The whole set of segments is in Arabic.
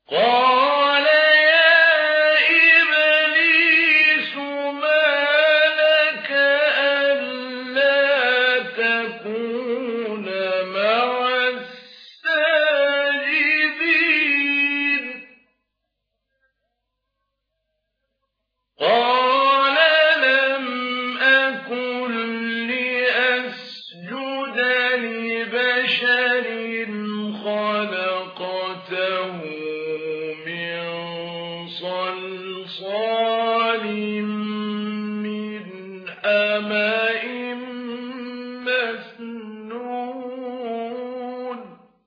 قال يا إبليس ما لك ألا تكون مع الساجدين قال لم أكن لأسجد لبشر خلقته من صلصال من حمأ مسنون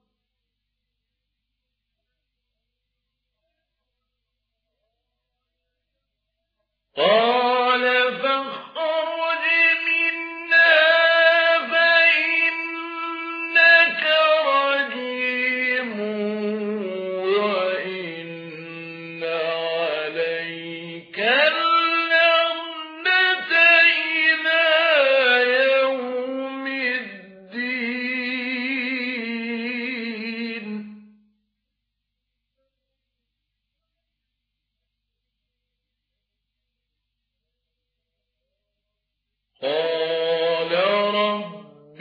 قال فاخرج منها فإنك رجيم وإن عليك اللعنة إلى يوم الدين قال رب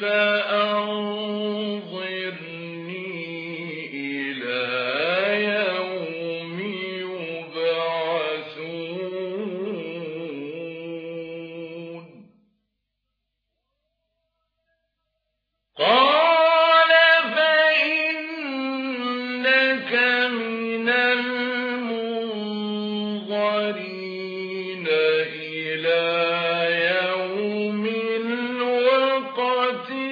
فأنظرني إلى يوم يبعثون قال فإنك من المنظرين إلى يوم الوقت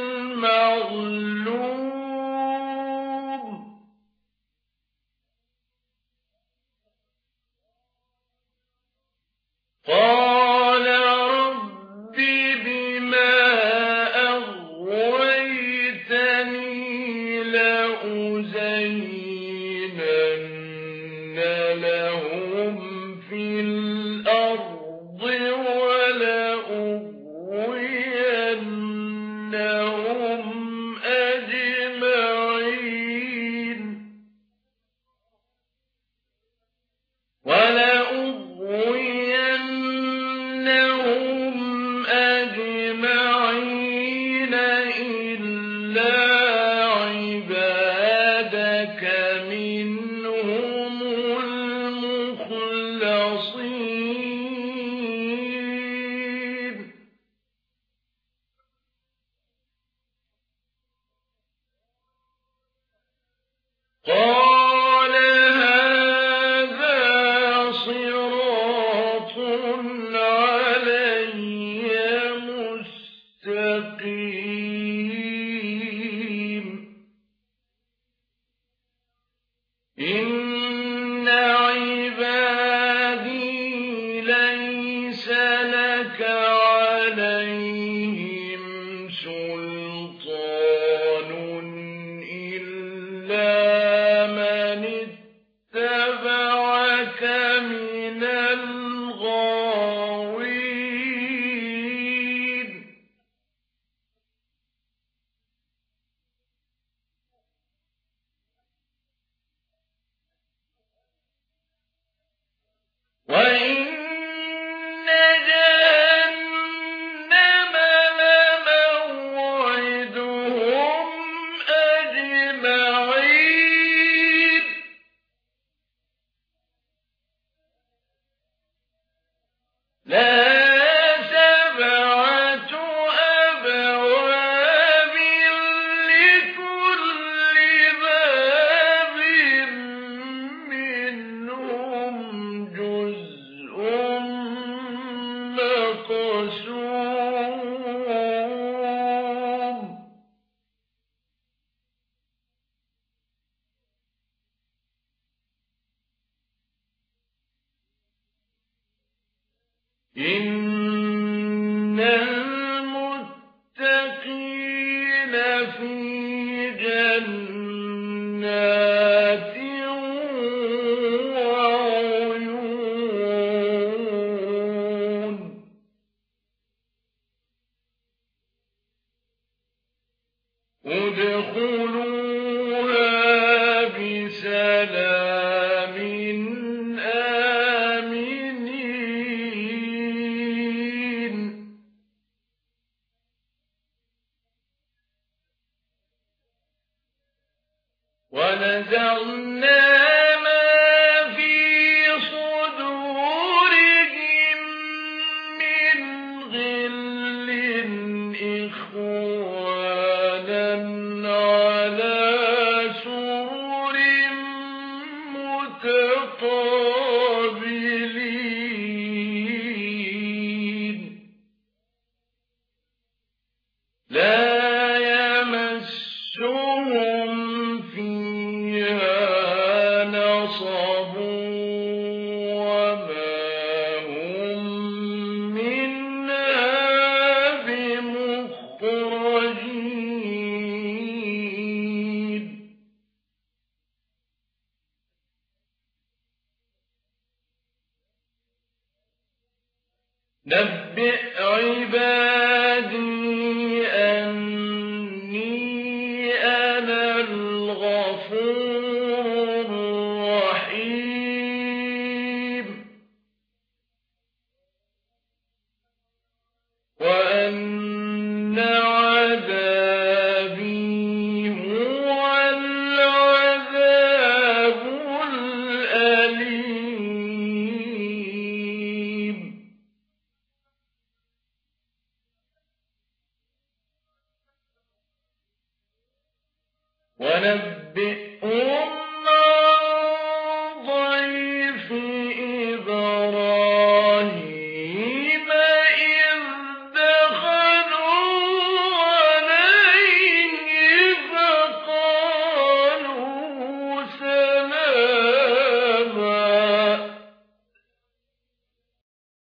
المعلوم قال رب بما أغويتني لأزينن لهم في الأرض ولأغوينهم أجمعين إلا عبادك منهم المخلصين قال هذا صراط علي مستقيم إن عبادي ليس لك عليهم سلطان إلا من اتبعك من الغاوين وإن جهنم لموعدهم أجمعين لها 7 أبواب لكل باب منهم جزء مقسوم إن المتقين في جنات وعيون ادخلوها بسلام ونزعنا ما في صدورهم من غل إخوانا على سرر متقابلين لا يمسهم فيها نصب وما هم منها بمخرجين نبئ عبادي أني أنا الغفور